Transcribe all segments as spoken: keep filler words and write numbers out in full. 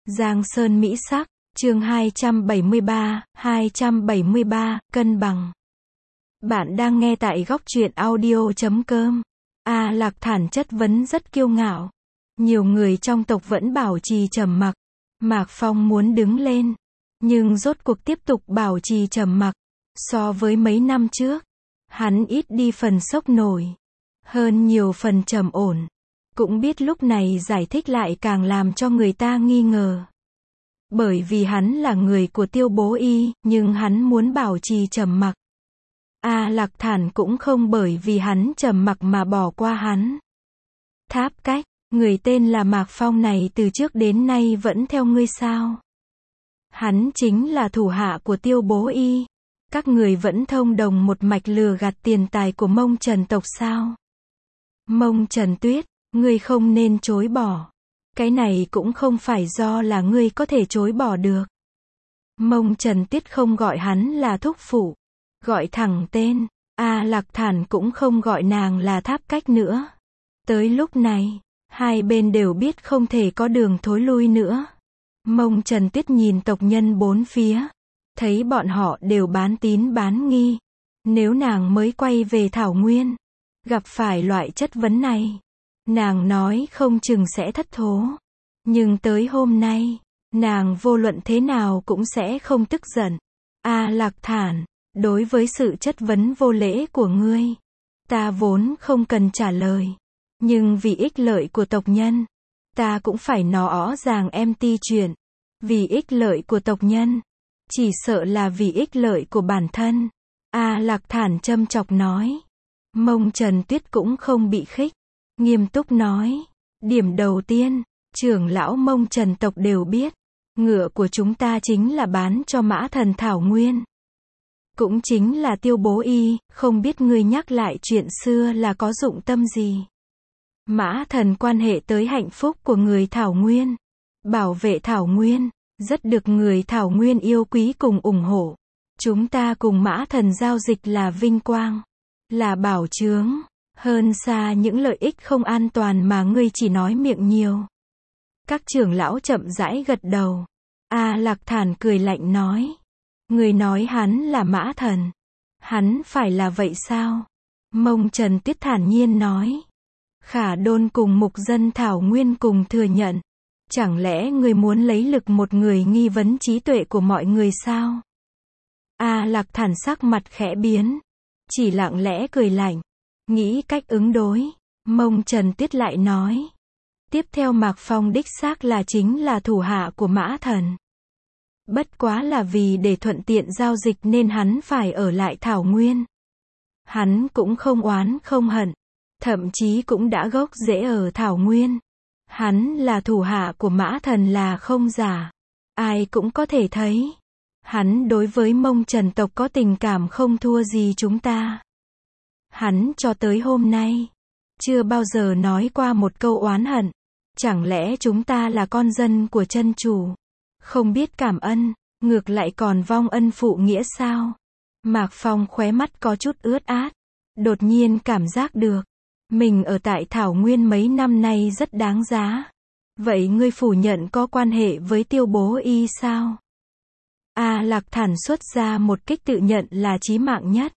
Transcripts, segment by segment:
Giang Sơn Mỹ Sắc, chương hai trăm bảy mươi ba, hai trăm bảy mươi ba, cân bằng. Bạn đang nghe tại góc truyện audio chấm com. A Lạc Thản chất vấn rất kiêu ngạo. Nhiều người trong tộc vẫn bảo trì trầm mặc. Mạc Phong muốn đứng lên, nhưng rốt cuộc tiếp tục bảo trì trầm mặc. So với mấy năm trước, hắn ít đi phần sốc nổi, hơn nhiều phần trầm ổn. Cũng biết lúc này giải thích lại càng làm cho người ta nghi ngờ. Bởi vì hắn là người của Tiêu Bố Y, nhưng hắn muốn bảo trì trầm mặc. A Lạc Thản cũng không bởi vì hắn trầm mặc mà bỏ qua hắn. Tháp Cách, người tên là Mạc Phong này từ trước đến nay vẫn theo ngươi sao? Hắn chính là thủ hạ của Tiêu Bố Y. Các người vẫn thông đồng một mạch lừa gạt tiền tài của Mông Trần tộc sao? Mông Trần Tuyết, ngươi không nên chối bỏ. Cái này cũng không phải do là ngươi có thể chối bỏ được. Mông Trần Tuyết không gọi hắn là thúc phụ, gọi thẳng tên. A Lạc Thản cũng không gọi nàng là Tháp Cách nữa. Tới lúc này, hai bên đều biết không thể có đường thối lui nữa. Mông Trần Tuyết nhìn tộc nhân bốn phía, thấy bọn họ đều bán tín bán nghi. Nếu nàng mới quay về Thảo Nguyên, gặp phải loại chất vấn này, nàng nói không chừng sẽ thất thố. Nhưng tới hôm nay, nàng vô luận thế nào cũng sẽ không tức giận. A Lạc Thản, đối với sự chất vấn vô lễ của ngươi, ta vốn không cần trả lời. Nhưng vì ích lợi của tộc nhân, ta cũng phải nói rõ ràng em ti chuyện. Vì ích lợi của tộc nhân, chỉ sợ là vì ích lợi của bản thân. A Lạc Thản châm chọc nói. Mông Trần Tuyết cũng không bị khích, nghiêm túc nói. Điểm đầu tiên, trưởng lão Mông Trần tộc đều biết, ngựa của chúng ta chính là bán cho Mã Thần Thảo Nguyên. Cũng chính là Tiêu Bố Y, không biết ngươi nhắc lại chuyện xưa là có dụng tâm gì. Mã Thần quan hệ tới hạnh phúc của người Thảo Nguyên, bảo vệ Thảo Nguyên, rất được người Thảo Nguyên yêu quý cùng ủng hộ. Chúng ta cùng Mã Thần giao dịch là vinh quang, là bảo chướng, hơn xa những lợi ích không an toàn mà ngươi chỉ nói miệng nhiều. Các trưởng lão chậm rãi gật đầu. A Lạc Thản cười lạnh nói. Ngươi nói hắn là Mã Thần. Hắn phải là vậy sao? Mông Trần Tuyết thản nhiên nói. Khả Đôn cùng mục dân Thảo Nguyên cùng thừa nhận. Chẳng lẽ ngươi muốn lấy lực một người nghi vấn trí tuệ của mọi người sao? A Lạc Thản sắc mặt khẽ biến, chỉ lặng lẽ cười lạnh, nghĩ cách ứng đối. Mông Trần Tuyết lại nói. Tiếp theo Mạc Phong đích xác là chính là thủ hạ của Mã Thần. Bất quá là vì để thuận tiện giao dịch nên hắn phải ở lại Thảo Nguyên. Hắn cũng không oán không hận, thậm chí cũng đã gốc rễ ở Thảo Nguyên. Hắn là thủ hạ của Mã Thần là không giả. Ai cũng có thể thấy. Hắn đối với Mông Trần tộc có tình cảm không thua gì chúng ta. Hắn cho tới hôm nay, chưa bao giờ nói qua một câu oán hận. Chẳng lẽ chúng ta là con dân của chân chủ, không biết cảm ân, ngược lại còn vong ân phụ nghĩa sao? Mạc Phong khóe mắt có chút ướt át, đột nhiên cảm giác được, mình ở tại Thảo Nguyên mấy năm nay rất đáng giá. Vậy ngươi phủ nhận có quan hệ với Tiêu Bố Y sao? A Lạc Thản xuất ra một kích tự nhận là chí mạng nhất.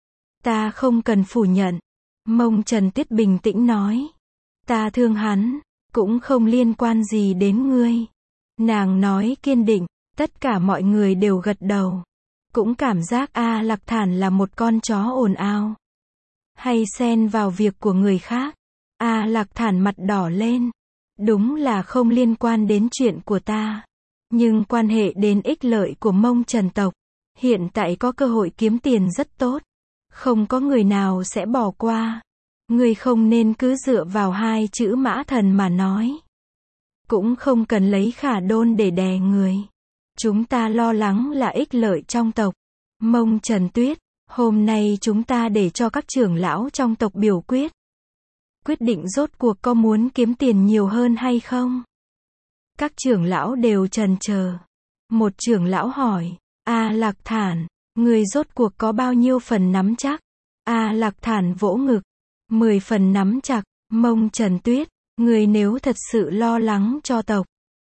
Ta không cần phủ nhận. Mông Trần Tuyết bình tĩnh nói. Ta thương hắn, cũng không liên quan gì đến ngươi. Nàng nói kiên định, tất cả mọi người đều gật đầu. Cũng cảm giác A Lạc Thản là một con chó ồn ào, hay xen vào việc của người khác. A Lạc Thản mặt đỏ lên. Đúng là không liên quan đến chuyện của ta, nhưng quan hệ đến ích lợi của Mông Trần tộc. Hiện tại có cơ hội kiếm tiền rất tốt, không có người nào sẽ bỏ qua. Ngươi không nên cứ dựa vào hai chữ Mã Thần mà nói. Cũng không cần lấy Khả Đôn để đè người. Chúng ta lo lắng là ích lợi trong tộc. Mông Trần Tuyết, hôm nay chúng ta để cho các trưởng lão trong tộc biểu quyết. Quyết định rốt cuộc có muốn kiếm tiền nhiều hơn hay không? Các trưởng lão đều chần chờ. Một trưởng lão hỏi. A Lạc Thản, người rốt cuộc có bao nhiêu phần nắm chắc? A Lạc Thản vỗ ngực. Mười phần nắm chặt. Mông Trần Tuyết, người nếu thật sự lo lắng cho tộc,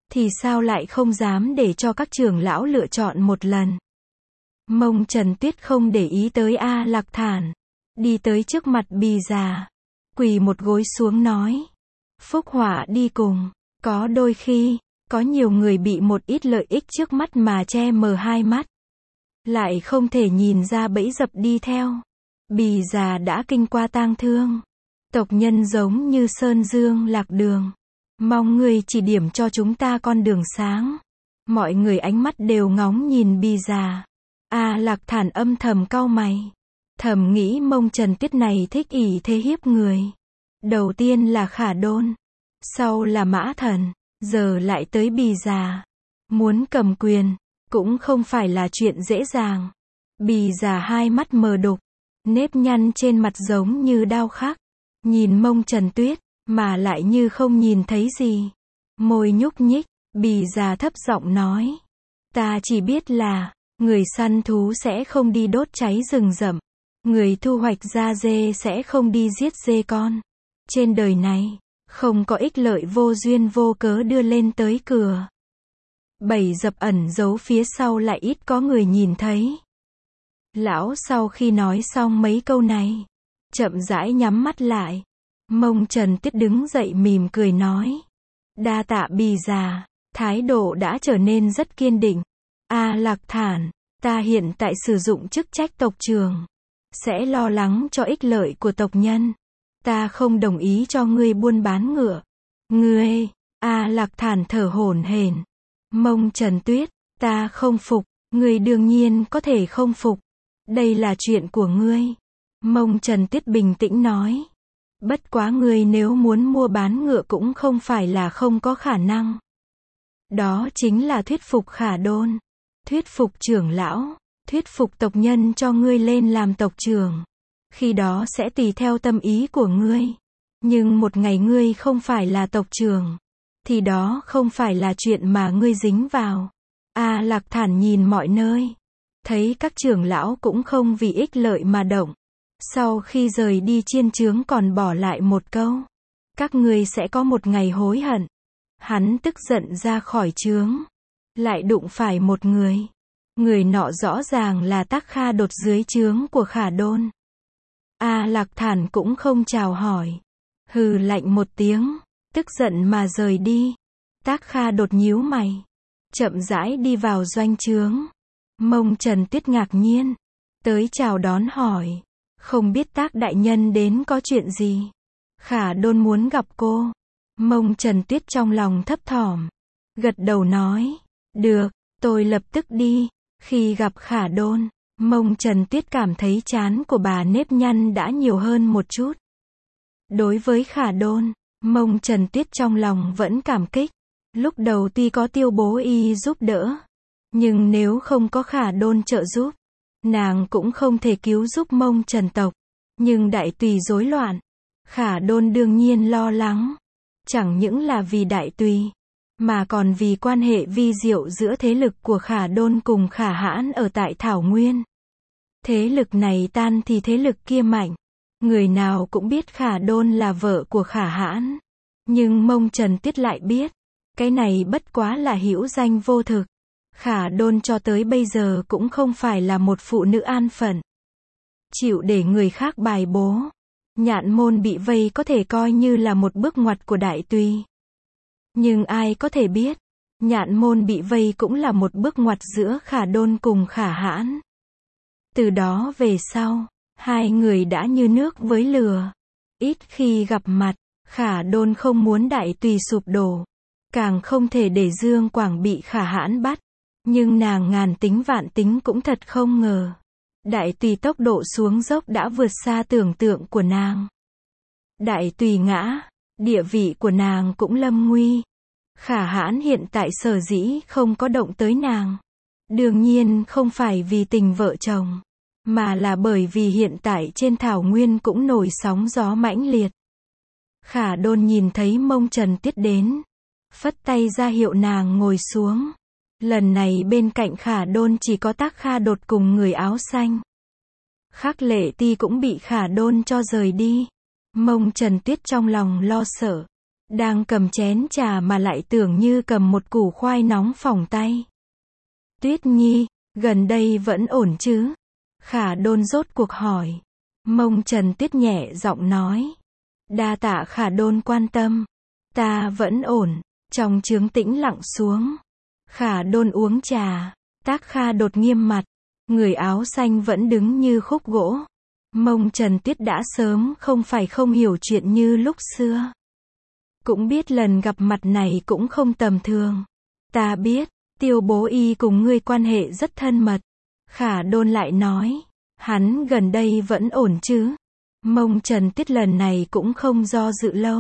thì sao lại không dám để cho các trưởng lão lựa chọn một lần. Mông Trần Tuyết không để ý tới A Lạc Thản, đi tới trước mặt Bì già, quỳ một gối xuống nói. Phúc họa đi cùng, có đôi khi, có nhiều người bị một ít lợi ích trước mắt mà che mờ hai mắt, lại không thể nhìn ra bẫy dập đi theo. Bì già đã kinh qua tang thương, tộc nhân giống như sơn dương lạc đường, mong người chỉ điểm cho chúng ta con đường sáng. Mọi người ánh mắt đều ngóng nhìn Bì già. A Lạc Thản âm thầm cau mày, thầm nghĩ Mông Trần Tuyết này thích ỷ thế hiếp người. Đầu tiên là Khả Đôn, sau là Mã Thần, giờ lại tới Bì già. Muốn cầm quyền, cũng không phải là chuyện dễ dàng. Bì già hai mắt mờ đục, nếp nhăn trên mặt giống như đao khắc, nhìn Mông Trần Tuyết, mà lại như không nhìn thấy gì. Môi nhúc nhích, Bì già thấp giọng nói. Ta chỉ biết là, người săn thú sẽ không đi đốt cháy rừng rậm, người thu hoạch da dê sẽ không đi giết dê con. Trên đời này, không có ích lợi vô duyên vô cớ đưa lên tới cửa. Bẫy dập ẩn giấu phía sau lại ít có người nhìn thấy. Lão sau khi nói xong mấy câu này, chậm rãi nhắm mắt lại. Mông Trần Tuyết đứng dậy mỉm cười nói. Đa tạ Bì già, thái độ đã trở nên rất kiên định. A Lạc Thản, ta hiện tại sử dụng chức trách tộc trưởng, sẽ lo lắng cho ích lợi của tộc nhân. Ta không đồng ý cho ngươi buôn bán ngựa. Ngươi, A Lạc Thản thở hổn hển. Mông Trần Tuyết, ta không phục, ngươi đương nhiên có thể không phục. Đây là chuyện của ngươi. Mông Trần Tuyết bình tĩnh nói. Bất quá ngươi nếu muốn mua bán ngựa cũng không phải là không có khả năng. Đó chính là thuyết phục Khả Đôn, thuyết phục trưởng lão, thuyết phục tộc nhân cho ngươi lên làm tộc trưởng. Khi đó sẽ tùy theo tâm ý của ngươi. Nhưng một ngày ngươi không phải là tộc trưởng, thì đó không phải là chuyện mà ngươi dính vào. A Lạc Thản nhìn mọi nơi, thấy các trưởng lão cũng không vì ích lợi mà động. Sau khi rời đi chiên trướng còn bỏ lại một câu. Các ngươi sẽ có một ngày hối hận. Hắn tức giận ra khỏi trướng, lại đụng phải một người. Người nọ rõ ràng là Tác Kha Đột dưới trướng của Khả Đôn. A Lạc Thản cũng không chào hỏi, hừ lạnh một tiếng, tức giận mà rời đi. Tác Kha Đột nhíu mày, chậm rãi đi vào doanh trướng. Mông Trần Tuyết ngạc nhiên, tới chào đón hỏi, không biết Tác đại nhân đến có chuyện gì? Khả Đôn muốn gặp cô. Mông Trần Tuyết trong lòng thấp thỏm, gật đầu nói, được, tôi lập tức đi. Khi gặp Khả Đôn, Mông Trần Tuyết cảm thấy trán của bà nếp nhăn đã nhiều hơn một chút. Đối với Khả Đôn, Mông Trần Tuyết trong lòng vẫn cảm kích. Lúc đầu tuy có Tiêu Bố Y giúp đỡ, nhưng nếu không có Khả Đôn trợ giúp, nàng cũng không thể cứu giúp Mông Trần tộc. Nhưng đại tùy rối loạn, Khả Đôn đương nhiên lo lắng. Chẳng những là vì đại tùy, mà còn vì quan hệ vi diệu giữa thế lực của Khả Đôn cùng Khả Hãn ở tại Thảo Nguyên. Thế lực này tan thì thế lực kia mạnh. Người nào cũng biết Khả Đôn là vợ của Khả Hãn. Nhưng Mông Trần Tuyết lại biết, cái này bất quá là hữu danh vô thực. Khả Đôn cho tới bây giờ cũng không phải là một phụ nữ an phận, chịu để người khác bài bố. Nhạn môn bị vây có thể coi như là một bước ngoặt của đại tùy. Nhưng ai có thể biết, Nhạn môn bị vây cũng là một bước ngoặt giữa Khả Đôn cùng Khả Hãn. Từ đó về sau, hai người đã như nước với lửa. Ít khi gặp mặt, Khả Đôn không muốn đại tùy sụp đổ, càng không thể để Dương Quảng bị Khả Hãn bắt. Nhưng nàng ngàn tính vạn tính cũng thật không ngờ. Đại tùy tốc độ xuống dốc đã vượt xa tưởng tượng của nàng. Đại tùy ngã, địa vị của nàng cũng lâm nguy. Khả Hãn hiện tại sở dĩ không có động tới nàng, đương nhiên không phải vì tình vợ chồng, mà là bởi vì hiện tại trên Thảo Nguyên cũng nổi sóng gió mãnh liệt. Khả Đôn nhìn thấy Mông Trần Tuyết đến, phất tay ra hiệu nàng ngồi xuống. Lần này bên cạnh Khả Đôn chỉ có Tác Kha Đột cùng người áo xanh. Khắc Lệ Ti cũng bị Khả Đôn cho rời đi. Mông Trần Tuyết trong lòng lo sợ, Đang cầm chén trà mà lại tưởng như cầm một củ khoai nóng phỏng tay. Tuyết Nhi, gần đây vẫn ổn chứ? Khả Đôn rốt cuộc hỏi. Mông Trần Tuyết nhẹ giọng nói. Đa tạ Khả Đôn quan tâm. Ta vẫn ổn. Trong trướng tĩnh lặng xuống. Khả Đôn uống trà. Tác Kha đột nghiêm mặt. Người áo xanh vẫn đứng như khúc gỗ. Mông Trần Tuyết đã sớm không phải không hiểu chuyện như lúc xưa. Cũng biết lần gặp mặt này cũng không tầm thường. Ta biết, Tiêu Bố Y cùng ngươi quan hệ rất thân mật. Khả Đôn lại nói. Hắn gần đây vẫn ổn chứ? Mông Trần Tuyết lần này cũng không do dự lâu.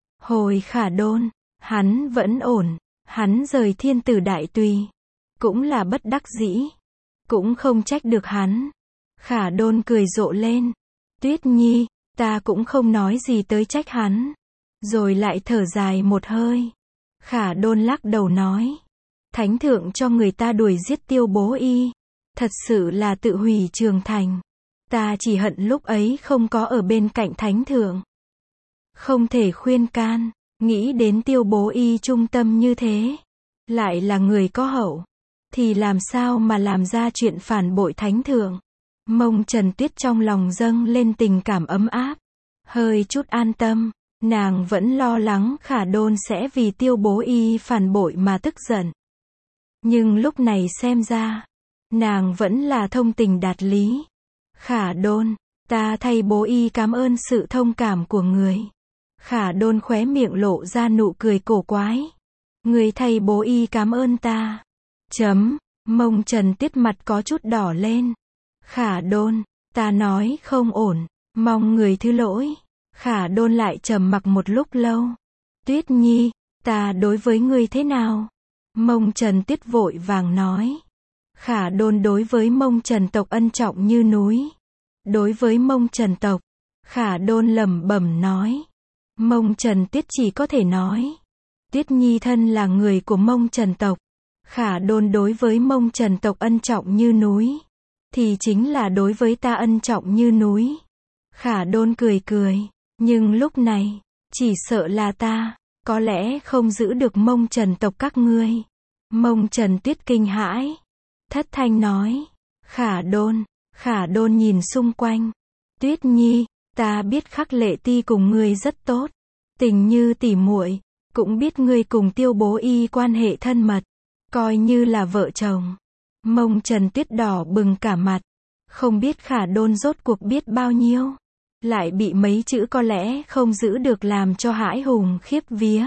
Hồi Khả Đôn, hắn vẫn ổn. Hắn rời Thiên Tử Đại Tùy. Cũng là bất đắc dĩ. Cũng không trách được hắn. Khả Đôn cười rộ lên. Tuyết Nhi, ta cũng không nói gì tới trách hắn. Rồi lại thở dài một hơi. Khả Đôn lắc đầu nói. Thánh thượng cho người ta đuổi giết Tiêu Bố Y. Thật sự là tự hủy trường thành. Ta chỉ hận lúc ấy không có ở bên cạnh thánh thượng. Không thể khuyên can. Nghĩ đến Tiêu Bố Y trung tâm như thế. Lại là người có hậu. Thì làm sao mà làm ra chuyện phản bội thánh thượng. Mông Trần Tuyết trong lòng dâng lên tình cảm ấm áp. Hơi chút an tâm. Nàng vẫn lo lắng Khả Đôn sẽ vì Tiêu Bố Y phản bội mà tức giận. Nhưng lúc này xem ra, nàng vẫn là thông tình đạt lý. Khả Đôn, ta thay Bố Y cảm ơn sự thông cảm của người. Khả Đôn khóe miệng lộ ra nụ cười cổ quái. Người thay Bố Y cảm ơn ta. Chấm, Mông Trần Tuyết mặt có chút đỏ lên. Khả Đôn, ta nói không ổn, mong người thứ lỗi. Khả Đôn lại trầm mặc một lúc lâu. Tuyết Nhi, ta đối với ngươi thế nào? Mông Trần Tuyết vội vàng nói. Khả Đôn đối với Mông Trần tộc ân trọng như núi. Đối với Mông Trần tộc, Khả Đôn lẩm bẩm nói. Mông Trần Tuyết chỉ có thể nói. Tuyết Nhi thân là người của Mông Trần tộc. Khả Đôn đối với Mông Trần tộc ân trọng như núi. Thì chính là đối với ta ân trọng như núi. Khả Đôn cười cười. Nhưng lúc này, chỉ sợ là ta, có lẽ không giữ được Mông Trần tộc các ngươi. Mông Trần Tuyết kinh hãi. Thất thanh nói. Khả Đôn, Khả Đôn nhìn xung quanh. Tuyết Nhi, ta biết Khắc Lệ Ti cùng ngươi rất tốt. Tình như tỉ muội, cũng biết ngươi cùng Tiêu Bố Y quan hệ thân mật. Coi như là vợ chồng. Mông Trần Tuyết đỏ bừng cả mặt. Không biết Khả Đôn rốt cuộc biết bao nhiêu. Lại bị mấy chữ có lẽ không giữ được làm cho hãi hùng khiếp vía.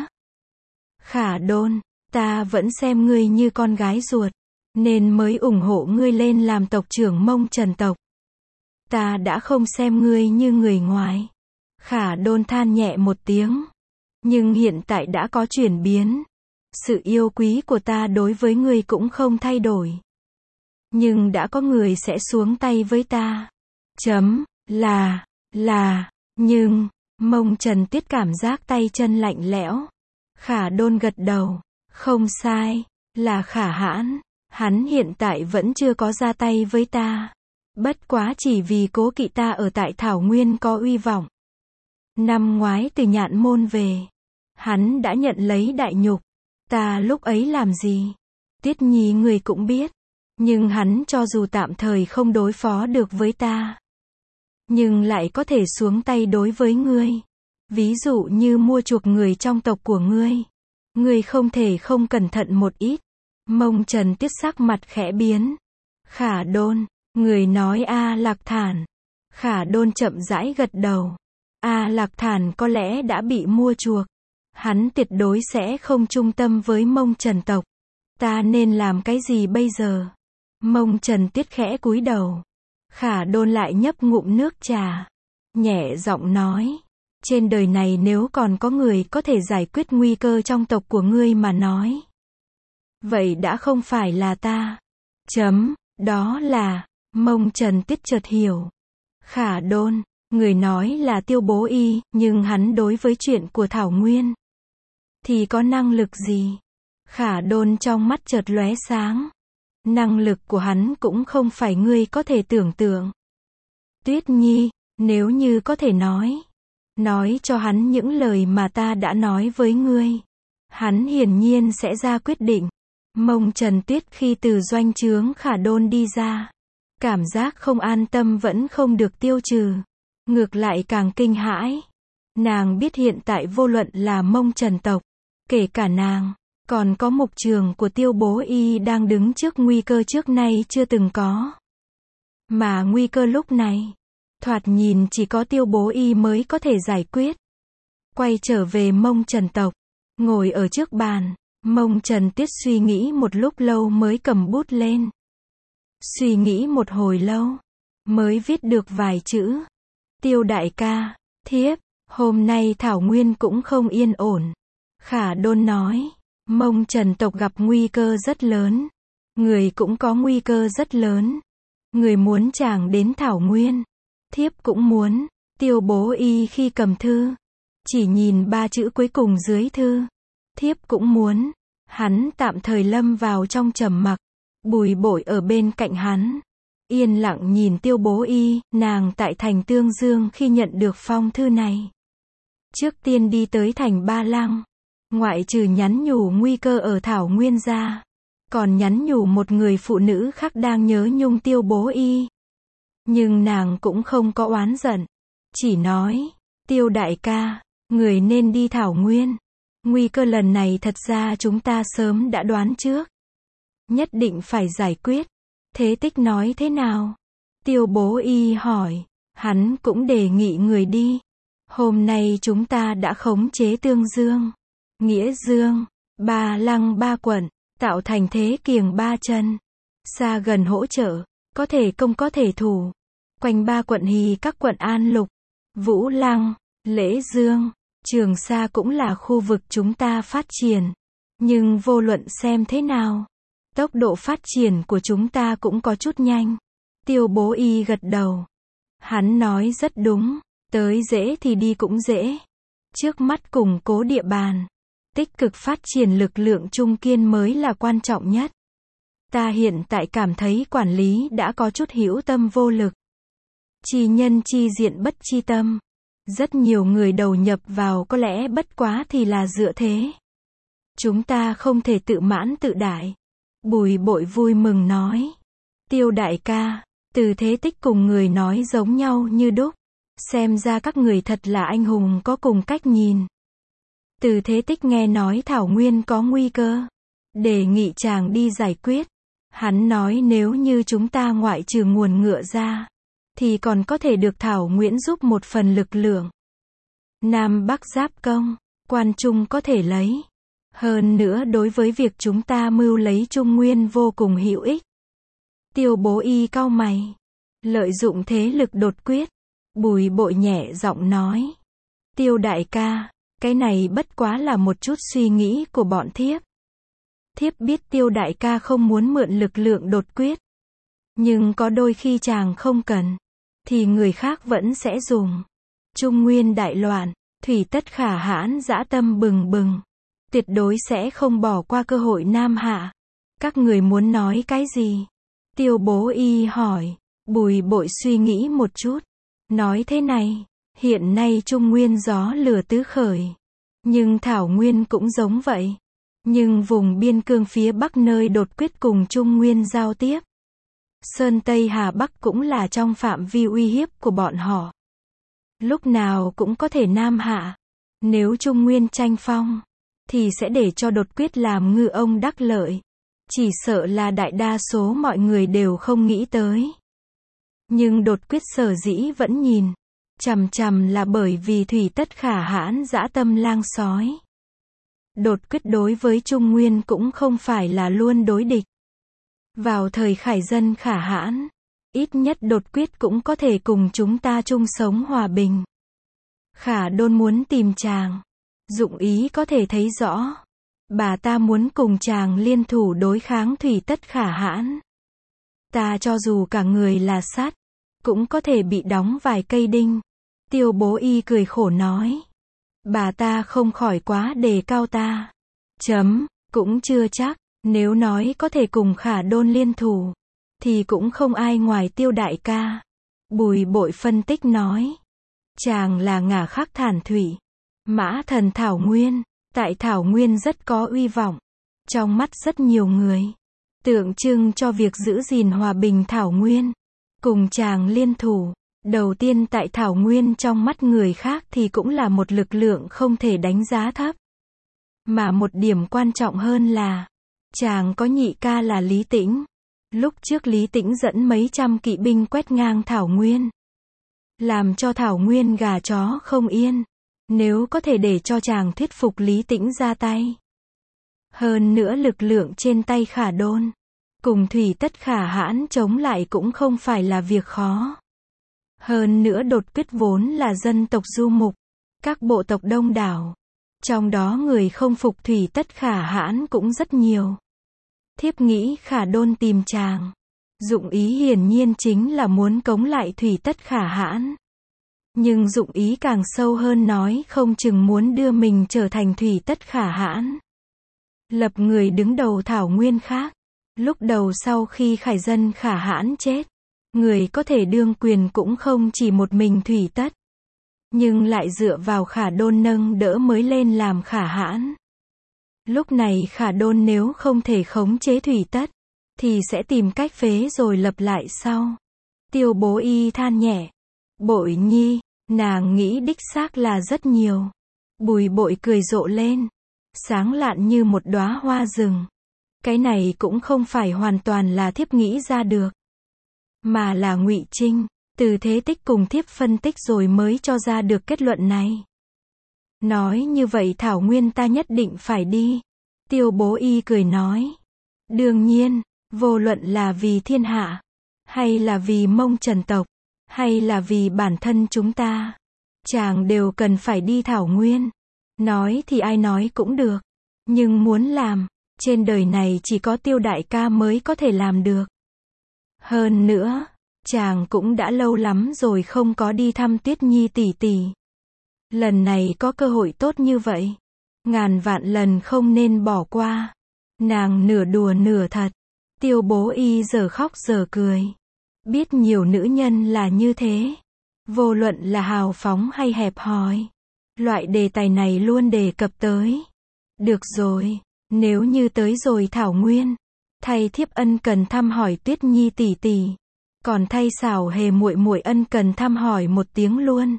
Khả Đôn, ta vẫn xem ngươi như con gái ruột. Nên mới ủng hộ ngươi lên làm tộc trưởng Mông Trần tộc. Ta đã không xem ngươi như người ngoài. Khả Đôn than nhẹ một tiếng. Nhưng hiện tại đã có chuyển biến. Sự yêu quý của ta đối với ngươi cũng không thay đổi. Nhưng đã có người sẽ xuống tay với ta. Chấm, là, là, nhưng, Mông Trần Tuyết cảm giác tay chân lạnh lẽo. Khả Đôn gật đầu. Không sai, là Khả Hãn. Hắn hiện tại vẫn chưa có ra tay với ta. Bất quá chỉ vì cố kỵ ta ở tại Thảo Nguyên có uy vọng. Năm ngoái từ Nhạn Môn về. Hắn đã nhận lấy đại nhục. Ta lúc ấy làm gì? Tuyết Nhi người cũng biết. Nhưng hắn cho dù tạm thời không đối phó được với ta. Nhưng lại có thể xuống tay đối với ngươi. Ví dụ như mua chuộc người trong tộc của ngươi. Ngươi không thể không cẩn thận một ít. Mông Trần Tuyết sắc mặt khẽ biến. Khả Đôn, người nói A Lạc Thản. Khả Đôn chậm rãi gật đầu. A Lạc Thản có lẽ đã bị mua chuộc. Hắn tuyệt đối sẽ không trung tâm với Mông Trần tộc. Ta nên làm cái gì bây giờ? Mông Trần Tuyết khẽ cúi đầu. Khả Đôn lại nhấp ngụm nước trà. Nhẹ giọng nói. Trên đời này nếu còn có người có thể giải quyết nguy cơ trong tộc của ngươi mà nói. Vậy đã không phải là ta. Chấm, đó là, Mông Trần Tuyết chợt hiểu. Khả Đôn, người nói là Tiêu Bố Y, nhưng hắn đối với chuyện của Thảo Nguyên. Thì có năng lực gì? Khả Đôn trong mắt chợt lóe sáng. Năng lực của hắn cũng không phải ngươi có thể tưởng tượng. Tuyết Nhi, nếu như có thể nói. nói cho hắn những lời mà ta đã nói với ngươi. Hắn hiển nhiên sẽ ra quyết định. Mông Trần Tuyết khi từ doanh trướng Khả Đôn đi ra, cảm giác không an tâm vẫn không được tiêu trừ. Ngược lại càng kinh hãi. Nàng biết hiện tại vô luận là Mông Trần tộc, kể cả nàng, còn có mục trường của Tiêu Bố Y đang đứng trước nguy cơ trước nay chưa từng có. Mà nguy cơ lúc này, thoạt nhìn chỉ có Tiêu Bố Y mới có thể giải quyết. Quay trở về Mông Trần tộc, ngồi ở trước bàn, Mông Trần Tuyết suy nghĩ một lúc lâu mới cầm bút lên. Suy nghĩ một hồi lâu, mới viết được vài chữ. Tiêu đại ca, thiếp, hôm nay Thảo Nguyên cũng không yên ổn. Khả Đôn nói, Mông Trần tộc gặp nguy cơ rất lớn. Người cũng có nguy cơ rất lớn. Người muốn chàng đến Thảo Nguyên. Thiếp cũng muốn. Tiêu Bố Y khi cầm thư, chỉ nhìn ba chữ cuối cùng dưới thư. Thiếp cũng muốn. Hắn tạm thời lâm vào trong trầm mặc. Bùi Bội ở bên cạnh hắn, yên lặng nhìn Tiêu Bố Y. Nàng tại thành Tương Dương khi nhận được phong thư này, trước tiên đi tới thành Ba Lăng, ngoại trừ nhắn nhủ nguy cơ ở Thảo Nguyên ra, còn nhắn nhủ một người phụ nữ khác đang nhớ nhung Tiêu Bố Y. Nhưng nàng cũng không có oán giận, chỉ nói, Tiêu đại ca, người nên đi Thảo Nguyên. Nguy cơ lần này thật ra chúng ta sớm đã đoán trước. Nhất định phải giải quyết. Thế Tích nói thế nào? Tiêu Bố Y hỏi. Hắn cũng đề nghị người đi. Hôm nay chúng ta đã khống chế Tương Dương, Nghĩa Dương, Ba Lăng ba quận, tạo thành thế kiềng ba chân. Xa gần hỗ trợ, có thể công có thể thủ. Quanh ba quận hì các quận An Lục, Vũ Lăng, Lễ Dương, Trường Sa cũng là khu vực chúng ta phát triển. Nhưng vô luận xem thế nào, tốc độ phát triển của chúng ta cũng có chút nhanh. Tiêu Bố Y gật đầu. Hắn nói rất đúng. Tới dễ thì đi cũng dễ. Trước mắt củng cố địa bàn, tích cực phát triển lực lượng trung kiên mới là quan trọng nhất. Ta hiện tại cảm thấy quản lý đã có chút hữu tâm vô lực. Chi nhân chi diện bất chi tâm. Rất nhiều người đầu nhập vào có lẽ bất quá thì là dựa thế. Chúng ta không thể tự mãn tự đại. Bùi Bội vui mừng nói. Tiêu đại ca, Từ Thế Tích cùng người nói giống nhau như đúc. Xem ra các người thật là anh hùng có cùng cách nhìn. Từ Thế Tích nghe nói Thảo Nguyên có nguy cơ, đề nghị chàng đi giải quyết. Hắn nói nếu như chúng ta ngoại trừ nguồn ngựa ra, thì còn có thể được Thảo Nguyên giúp một phần lực lượng. Nam Bắc giáp công, Quan Trung có thể lấy. Hơn nữa đối với việc chúng ta mưu lấy Trung Nguyên vô cùng hữu ích. Tiêu Bố Y cau mày. Lợi dụng thế lực đột quyết. Bùi Bội nhẹ giọng nói. Tiêu đại ca, cái này bất quá là một chút suy nghĩ của bọn thiếp. Thiếp biết Tiêu đại ca không muốn mượn lực lượng đột quyết. Nhưng có đôi khi chàng không cần, thì người khác vẫn sẽ dùng. Trung Nguyên đại loạn, Thủy Tất Khả hãn dã tâm bừng bừng. Tuyệt đối sẽ không bỏ qua cơ hội Nam Hạ. Các người muốn nói cái gì? Tiêu Bố Y hỏi. Bùi Bội suy nghĩ một chút. Nói thế này, hiện nay Trung Nguyên gió lửa tứ khởi. Nhưng Thảo Nguyên cũng giống vậy. Nhưng vùng biên cương phía Bắc nơi đột quyết cùng Trung Nguyên giao tiếp. Sơn Tây Hà Bắc cũng là trong phạm vi uy hiếp của bọn họ. Lúc nào cũng có thể Nam Hạ. Nếu Trung Nguyên tranh phong, thì sẽ để cho đột quyết làm ngư ông đắc lợi. Chỉ sợ là đại đa số mọi người đều không nghĩ tới. Nhưng đột quyết sở dĩ vẫn nhìn chằm chằm là bởi vì Thủy Tất Khả hãn dã tâm lang sói. Đột quyết đối với Trung Nguyên cũng không phải là luôn đối địch. Vào thời Khải Dân Khả hãn, ít nhất đột quyết cũng có thể cùng chúng ta chung sống hòa bình. Khả Đôn muốn tìm chàng. Dụng ý có thể thấy rõ. Bà ta muốn cùng chàng liên thủ đối kháng Thủy Tất Khả hãn. Ta cho dù cả người là sắt, cũng có thể bị đóng vài cây đinh. Tiêu Bố Y cười khổ nói. Bà ta không khỏi quá đề cao ta. Chấm, cũng chưa chắc. Nếu nói có thể cùng Khả Đôn liên thủ, thì cũng không ai ngoài Tiêu đại ca. Bùi Bội phân tích nói. Chàng là Ngả Khắc Thản Thủy, mã thần Thảo Nguyên, tại Thảo Nguyên rất có uy vọng, trong mắt rất nhiều người, tượng trưng cho việc giữ gìn hòa bình Thảo Nguyên, cùng chàng liên thủ. Đầu tiên tại Thảo Nguyên trong mắt người khác thì cũng là một lực lượng không thể đánh giá thấp. Mà một điểm quan trọng hơn là, chàng có nhị ca là Lý Tĩnh. Lúc trước Lý Tĩnh dẫn mấy trăm kỵ binh quét ngang Thảo Nguyên, làm cho Thảo Nguyên gà chó không yên. Nếu có thể để cho chàng thuyết phục Lý Tĩnh ra tay. Hơn nữa lực lượng trên tay Khả Đôn, cùng Thủy Tất Khả Hãn chống lại cũng không phải là việc khó. Hơn nữa Đột Quyết vốn là dân tộc du mục, các bộ tộc đông đảo. Trong đó người không phục Thủy Tất Khả Hãn cũng rất nhiều. Thiếp nghĩ Khả Đôn tìm chàng, dụng ý hiển nhiên chính là muốn cống lại Thủy Tất Khả Hãn. Nhưng dụng ý càng sâu hơn nói không chừng muốn đưa mình trở thành Thủy Tất Khả Hãn. Lập người đứng đầu Thảo Nguyên khác. Lúc đầu sau khi Khải Dân Khả Hãn chết, người có thể đương quyền cũng không chỉ một mình Thủy Tất. Nhưng lại dựa vào Khả Đôn nâng đỡ mới lên làm Khả Hãn. Lúc này Khả Đôn nếu không thể khống chế Thủy Tất, thì sẽ tìm cách phế rồi lập lại sau. Tiêu Bố Y than nhẹ. Bội nhi, nàng nghĩ đích xác là rất nhiều. Bùi Bội cười rộ lên, sáng lạn như một đóa hoa rừng. Cái này cũng không phải hoàn toàn là thiếp nghĩ ra được, mà là Ngụy Trinh, từ thế tích cùng thiếp phân tích rồi mới cho ra được kết luận này. Nói như vậy Thảo Nguyên ta nhất định phải đi. Tiêu Bố Y cười nói. Đương nhiên, vô luận là vì thiên hạ, hay là vì Mông Trần tộc, hay là vì bản thân chúng ta, chàng đều cần phải đi Thảo Nguyên. Nói thì ai nói cũng được, nhưng muốn làm, trên đời này chỉ có Tiêu đại ca mới có thể làm được. Hơn nữa, chàng cũng đã lâu lắm rồi không có đi thăm Tuyết Nhi tỷ tỷ. Lần này có cơ hội tốt như vậy, ngàn vạn lần không nên bỏ qua. Nàng nửa đùa nửa thật. Tiêu Bố Y giờ khóc giờ cười. Biết nhiều nữ nhân là như thế. Vô luận là hào phóng hay hẹp hòi, loại đề tài này luôn đề cập tới. Được rồi, nếu như tới rồi Thảo Nguyên, thay thiếp ân cần thăm hỏi Tuyết Nhi tỷ tỷ, còn thay Xảo Hề muội muội ân cần thăm hỏi một tiếng luôn.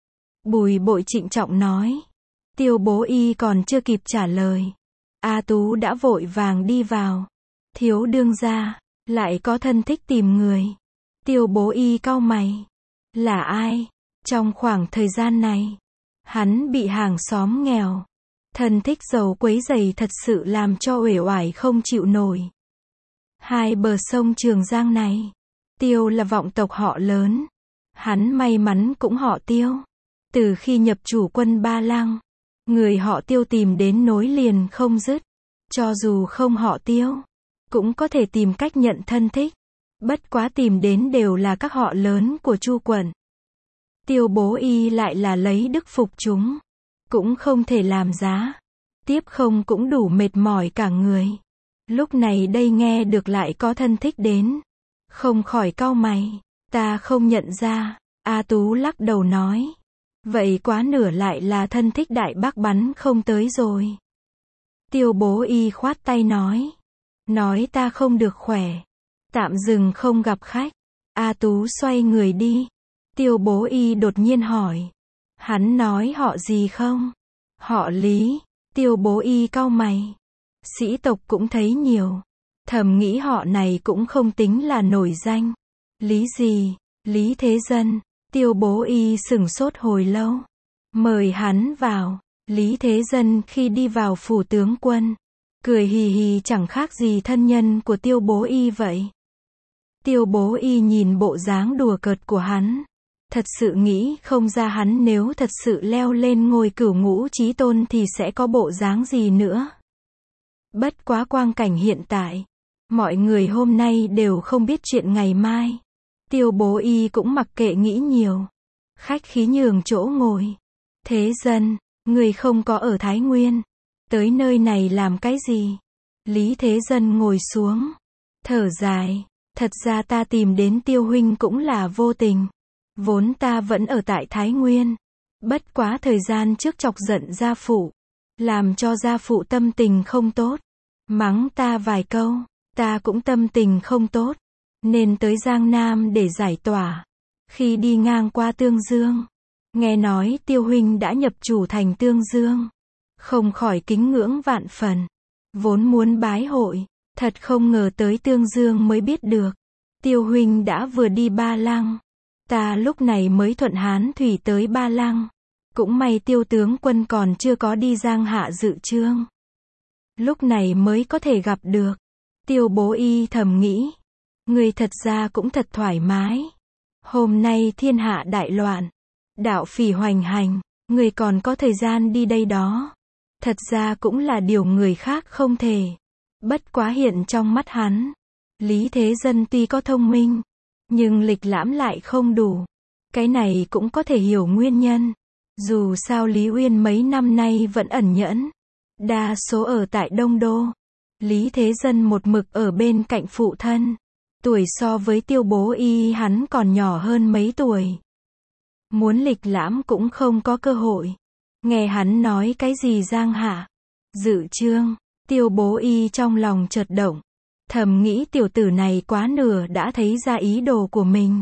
Bùi Bội trịnh trọng nói. Tiêu Bố Y còn chưa kịp trả lời, A Tú đã vội vàng đi vào. Thiếu đương gia, lại có thân thích tìm người. Tiêu Bố Y cau mày. Là ai? Trong khoảng thời gian này, hắn bị hàng xóm nghèo, thân thích giàu quấy rầy thật sự làm cho uể oải không chịu nổi. Hai bờ sông Trường Giang này, Tiêu là vọng tộc họ lớn. Hắn may mắn cũng họ Tiêu. Từ khi nhập chủ quân Ba Lăng, người họ Tiêu tìm đến nối liền không dứt. Cho dù không họ Tiêu, cũng có thể tìm cách nhận thân thích. Bất quá tìm đến đều là các họ lớn của Chu quận. Tiêu Bố Y lại là lấy đức phục chúng, cũng không thể làm giá. Tiếp không cũng đủ mệt mỏi cả người. Lúc này đây nghe được lại có thân thích đến, không khỏi cau mày. Ta không nhận ra. A Tú lắc đầu nói. Vậy quá nửa lại là thân thích Đại Bác bắn không tới rồi. Tiêu Bố Y khoát tay nói. Nói ta không được khỏe, tạm dừng không gặp khách. A Tú xoay người đi. Tiêu Bố Y đột nhiên hỏi. Hắn nói họ gì không? Họ Lý. Tiêu Bố Y cau mày. Sĩ tộc cũng thấy nhiều, thầm nghĩ họ này cũng không tính là nổi danh. Lý gì? Lý Thế Dân. Tiêu Bố Y sửng sốt hồi lâu. Mời hắn vào. Lý Thế Dân khi đi vào phủ tướng quân, cười hì hì chẳng khác gì thân nhân của Tiêu Bố Y vậy. Tiêu Bố Y nhìn bộ dáng đùa cợt của hắn, thật sự nghĩ không ra hắn nếu thật sự leo lên ngôi cửu ngũ chí tôn thì sẽ có bộ dáng gì nữa. Bất quá quang cảnh hiện tại, mọi người hôm nay đều không biết chuyện ngày mai. Tiêu Bố Y cũng mặc kệ nghĩ nhiều, khách khí nhường chỗ ngồi. Thế Dân, người không có ở Thái Nguyên, tới nơi này làm cái gì? Lý Thế Dân ngồi xuống, thở dài. Thật ra ta tìm đến Tiêu huynh cũng là vô tình. Vốn ta vẫn ở tại Thái Nguyên. Bất quá thời gian trước chọc giận gia phụ. Làm cho gia phụ tâm tình không tốt. Mắng ta vài câu. Ta cũng tâm tình không tốt. Nên tới Giang Nam để giải tỏa. Khi đi ngang qua Tương Dương. Nghe nói Tiêu huynh đã nhập chủ thành Tương Dương. Không khỏi kính ngưỡng vạn phần. Vốn muốn bái hội. Thật không ngờ tới Tương Dương mới biết được. Tiêu huynh đã vừa đi Ba Lăng. Ta lúc này mới thuận Hán thủy tới Ba Lăng. Cũng may Tiêu tướng quân còn chưa có đi Giang Hạ dự chương. Lúc này mới có thể gặp được. Tiêu Bố Y thầm nghĩ. Người thật ra cũng thật thoải mái. Hôm nay thiên hạ đại loạn. Đạo phỉ hoành hành. Người còn có thời gian đi đây đó. Thật ra cũng là điều người khác không thể. Bất quá hiện trong mắt hắn. Lý Thế Dân tuy có thông minh. Nhưng lịch lãm lại không đủ. Cái này cũng có thể hiểu nguyên nhân. Dù sao Lý Uyên mấy năm nay vẫn ẩn nhẫn. Đa số ở tại Đông Đô. Lý Thế Dân một mực ở bên cạnh phụ thân. Tuổi so với Tiêu Bố Y hắn còn nhỏ hơn mấy tuổi. Muốn lịch lãm cũng không có cơ hội. Nghe hắn nói cái gì Giang Hạ, dự chương, Tiêu Bố Y trong lòng chợt động. Thầm nghĩ tiểu tử này quá nửa đã thấy ra ý đồ của mình.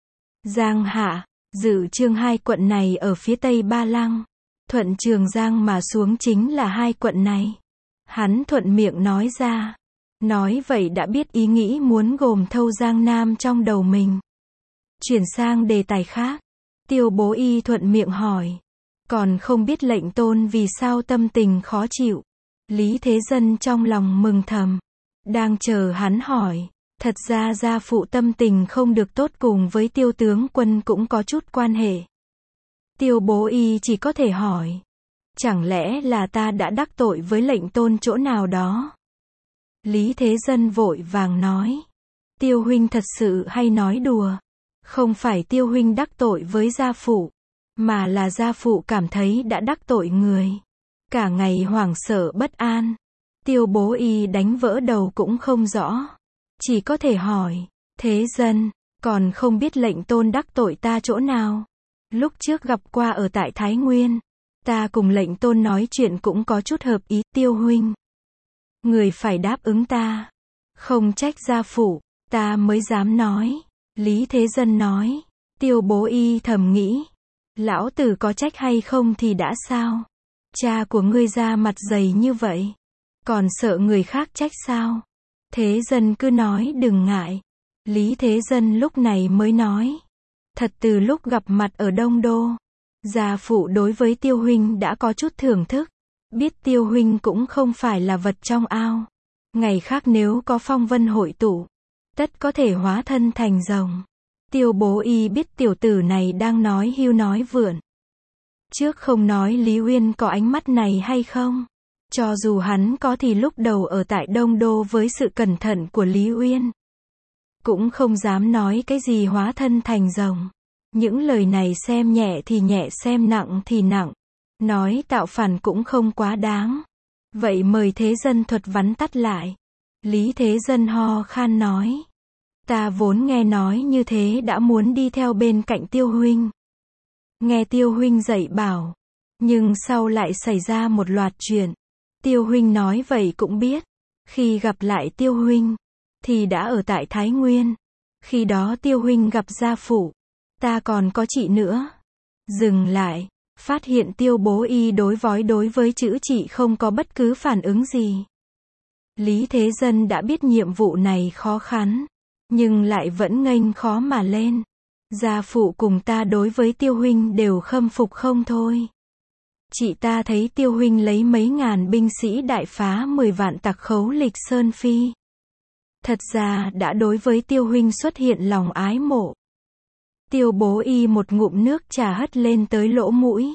Giang Hạ, dự chương hai quận này ở phía tây Ba Lăng. Thuận Trường Giang mà xuống chính là hai quận này. Hắn thuận miệng nói ra. Nói vậy đã biết ý nghĩ muốn gồm thâu Giang Nam trong đầu mình. Chuyển sang đề tài khác. Tiêu Bố Y thuận miệng hỏi. Còn không biết lệnh tôn vì sao tâm tình khó chịu. Lý Thế Dân trong lòng mừng thầm. Đang chờ hắn hỏi. Thật ra gia phụ tâm tình không được tốt cùng với Tiêu tướng quân cũng có chút quan hệ. Tiêu Bố Y chỉ có thể hỏi. Chẳng lẽ là ta đã đắc tội với lệnh tôn chỗ nào đó? Lý Thế Dân vội vàng nói. Tiêu huynh thật sự hay nói đùa. Không phải Tiêu huynh đắc tội với gia phụ. Mà là gia phụ cảm thấy đã đắc tội người. Cả ngày hoảng sợ bất an. Tiêu Bố Y đánh vỡ đầu cũng không rõ. Chỉ có thể hỏi. Thế Dân, còn không biết lệnh tôn đắc tội ta chỗ nào? Lúc trước gặp qua ở tại Thái Nguyên. Ta cùng lệnh tôn nói chuyện cũng có chút hợp ý. Tiêu huynh, người phải đáp ứng ta. Không trách gia phụ, ta mới dám nói. Lý Thế Dân nói. Tiêu Bố Y thầm nghĩ. Lão tử có trách hay không thì đã sao? Cha của ngươi ra mặt dày như vậy. Còn sợ người khác trách sao? Thế Dân cứ nói đừng ngại. Lý Thế Dân lúc này mới nói. Thật từ lúc gặp mặt ở Đông Đô. Gia phụ đối với Tiêu huynh đã có chút thưởng thức. Biết Tiêu huynh cũng không phải là vật trong ao. Ngày khác nếu có phong vân hội tụ. Tất có thể hóa thân thành rồng. Tiêu Bố Y biết tiểu tử này đang nói hưu nói vượn. Trước không nói Lý Uyên có ánh mắt này hay không. Cho dù hắn có thì lúc đầu ở tại Đông Đô với sự cẩn thận của Lý Uyên. Cũng không dám nói cái gì hóa thân thành rồng. Những lời này xem nhẹ thì nhẹ xem nặng thì nặng. Nói tạo phản cũng không quá đáng. Vậy mời Thế Dân thuật vắn tắt lại. Lý Thế Dân ho khan nói. Ta vốn nghe nói như thế đã muốn đi theo bên cạnh Tiêu huynh. Nghe Tiêu huynh dạy bảo. Nhưng sau lại xảy ra một loạt chuyện. Tiêu huynh nói vậy cũng biết. Khi gặp lại Tiêu huynh. Thì đã ở tại Thái Nguyên. Khi đó Tiêu huynh gặp gia phụ. Ta còn có chị nữa. Dừng lại. Phát hiện Tiêu Bố Y đối vói đối với chữ chị không có bất cứ phản ứng gì. Lý Thế Dân đã biết nhiệm vụ này khó khăn. Nhưng lại vẫn nghênh khó mà lên. Gia phụ cùng ta đối với Tiêu huynh đều khâm phục không thôi. Chị ta thấy Tiêu huynh lấy mấy ngàn binh sĩ đại phá mười vạn tặc khấu lịch Sơn Phi. Thật ra đã đối với Tiêu huynh xuất hiện lòng ái mộ. Tiêu Bố Y một ngụm nước trà hất lên tới lỗ mũi.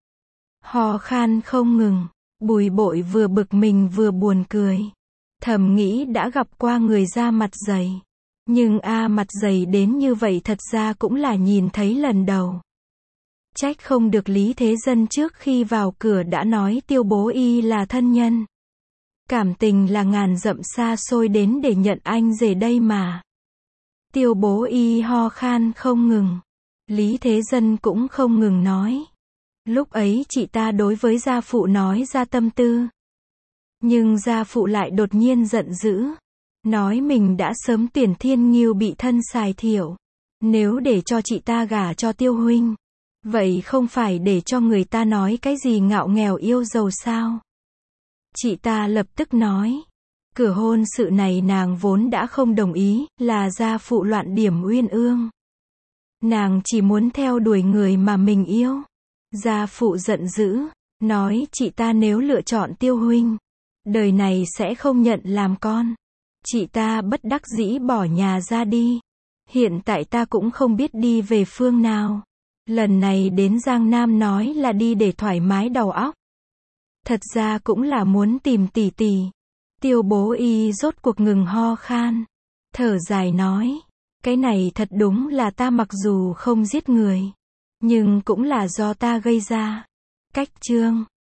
Ho khan không ngừng. Bùi Bội vừa bực mình vừa buồn cười. Thầm nghĩ đã gặp qua người da mặt dày. Nhưng a mặt dày đến như vậy thật ra cũng là nhìn thấy lần đầu. Trách không được Lý Thế Dân trước khi vào cửa đã nói Tiêu Bố Y là thân nhân. Cảm tình là ngàn dặm xa xôi đến để nhận anh rể đây mà. Tiêu Bố Y ho khan không ngừng. Lý Thế Dân cũng không ngừng nói. Lúc ấy chị ta đối với gia phụ nói ra tâm tư. Nhưng gia phụ lại đột nhiên giận dữ. Nói mình đã sớm tuyển Thiên Ngưu bị thân xài thiểu. Nếu để cho chị ta gả cho Tiêu huynh, vậy không phải để cho người ta nói cái gì ngạo nghèo yêu giàu sao? Chị ta lập tức nói. Cửa hôn sự này nàng vốn đã không đồng ý, là gia phụ loạn điểm uyên ương. Nàng chỉ muốn theo đuổi người mà mình yêu. Gia phụ giận dữ, nói chị ta nếu lựa chọn Tiêu huynh, đời này sẽ không nhận làm con. Chị ta bất đắc dĩ bỏ nhà ra đi. Hiện tại ta cũng không biết đi về phương nào. Lần này đến Giang Nam nói là đi để thoải mái đầu óc. Thật ra cũng là muốn tìm tỷ tỷ. Tiêu Bố Y rốt cuộc ngừng ho khan. Thở dài nói. Cái này thật đúng là ta mặc dù không giết người, nhưng cũng là do ta gây ra. Cách chương